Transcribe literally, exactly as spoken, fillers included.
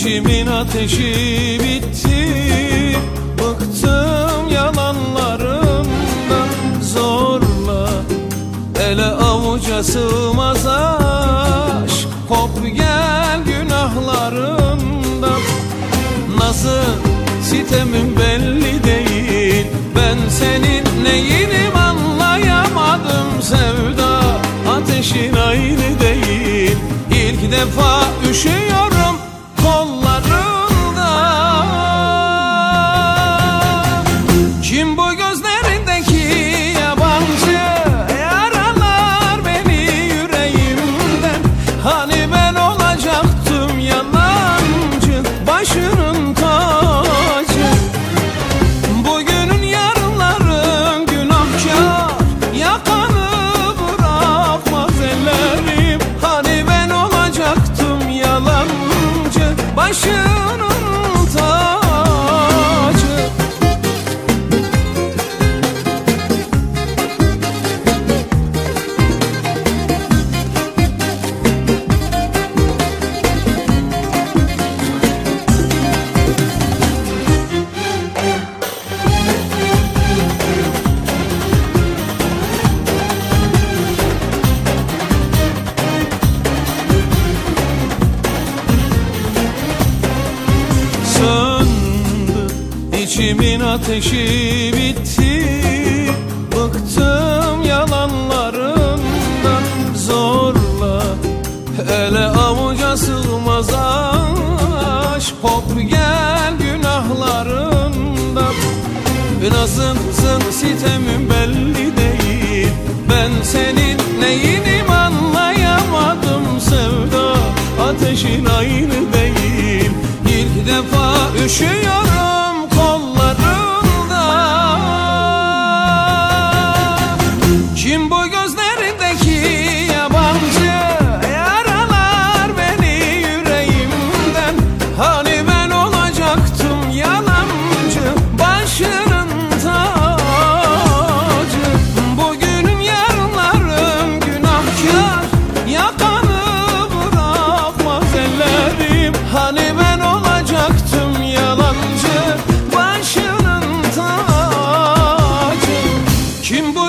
İçimin ateşi bitti, bıktım yalanlarından. Zorla ele avuca sığmaz aşk, kop gel günahlarından. Nasıl sitemin belli değil, ben senin neyinim anlayamadım. Sevda ateşin aynı değil, ilk defa üşüyorum kollarında. Kim bu gözlerindeki yabancı, yaralar beni yüreğimden. Hani ben olacaktım yalancı, başının tacı. Bugünün yarınların günahkar, yakanı bırakmaz ellerim. Hani ben olacaktım yalancı, başının tacı. İçimin ateşi bitti, bıktım yalanlarından. Zorla ele avuca sığmaz aşk, kop gel günahlarından. Nasılsın sitemin belli değil, ben senin neyinim anlayamadım. Sevda ateşin aynı değil, ilk defa üşüyorum kollarında. Kim bu gözlerindeki yabancı, yaralar beni yüreğimden. Hani ben olacaktım yalancı, başının tacı. Bugünün yarınların günahkar, yakanı bırakmaz ellerim. Hani ben olacaktım yalancı, başının tacı. Kim bu